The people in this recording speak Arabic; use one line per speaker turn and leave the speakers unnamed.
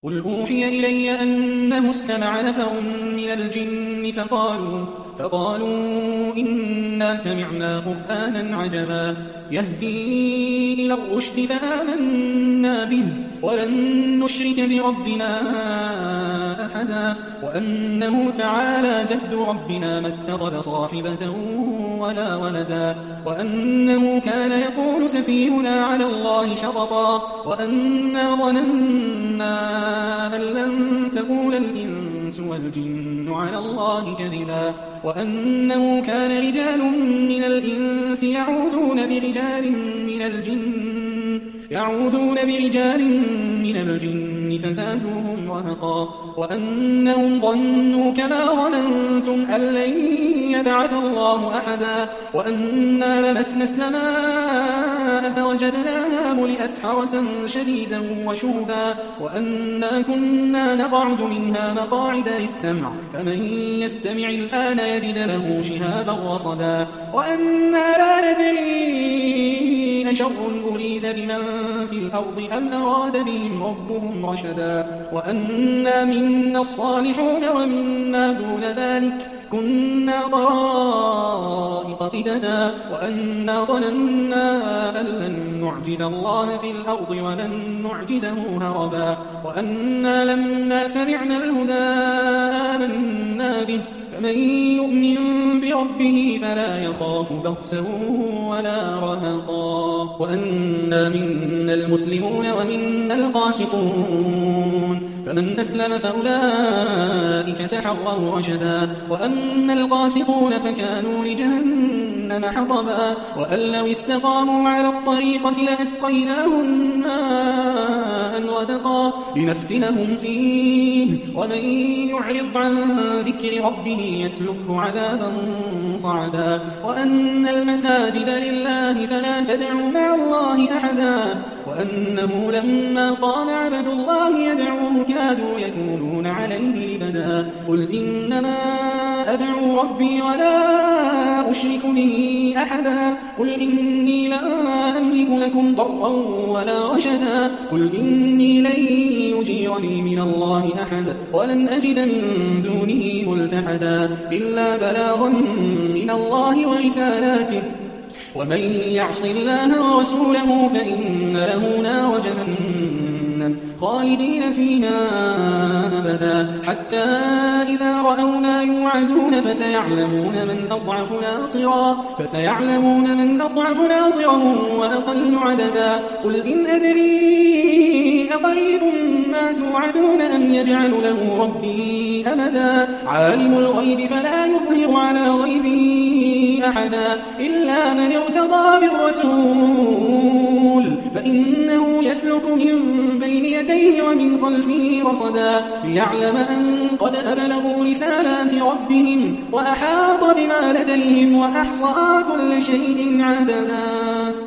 قل أوحي إلي أنه استمع نفر من الجن فقالوا إنا سمعنا قرآنا عجبا يهدي إلى الرشد فآمنا به ولن نشرك بربنا أحدا وأنه تعالى جد ربنا ما اتخذ صاحبة ولا ولدا وأنه كان يقول سفيهنا على الله شططا وأنا ظننا أن لن تقول الإنس والجن على الله كذبا وأنه كان رجال من الإنس يعوذون برجال من الجن فزادوهم رهقا وأنهم ظنوا كما ظننتم أن لن يبعث الله أحدا وأنا لمسنا السماء فوجدناها ملئت حرسا شديدا وشهبا وأنا كنا نقعد منها مقاعد للسمع فمن يستمع الآن يجد له شهابا رصدا وأنا لا ندري أشر أريد بمن في الأرض أم أراد بهم ربهم رشدا وأنا منا الصالحون ومنا دون ذلك كنا طرائق قددا وأنا ظننا أن لن نعجز الله في الأرض ولن نعجزه هربا وأنا لما سمعنا الهدى آمنا به فمن يؤمن بربه فلا يخاف بخسا ولا رهقا وأنا منا المسلمون ومنا القاسطون فمن أسلم فأولئك تحروا رشدا وأما القاسطون فكانوا لجهنم حطبا وأن لو استقاموا على الطريقة لأسقيناهم ماء غدقا لنفتنهم فيه ومن يعرض عن ذكر ربه يسلكه عذابا صعدا وأن المساجد لله فلا تدعوا مع الله أحدا وأنه لما قام عبد الله يدعوه كادوا يكونون عليه لبدا قل إنما أدعو ربي ولا أشرك به أحدا قل إني لا أملك لكم ضرا ولا رشدا قل إني لن يجيرني من الله أحد ولن أجد من دونه ملتحدا إلا بلاغا من الله ورسالاته ومن يعص الله ورسوله فإن له نار جهنم خالدين فيها أبدا حتى إذا رأونا يوعدون فسيعلمون من أضعف ناصرا وأقل عددا قل إن أدري أقريب ما توعدون أم يجعل له ربي أمدا عالم الغيب فلا يظهر على غيبه أحدا إلا من ارتضى بالرسول فإنه يسلك من بين يديه ومن خلفه رصدا ليعلم أن قد أبلغوا رسالات ربهم وأحاط بما لديهم وأحصى كل شيء عددا.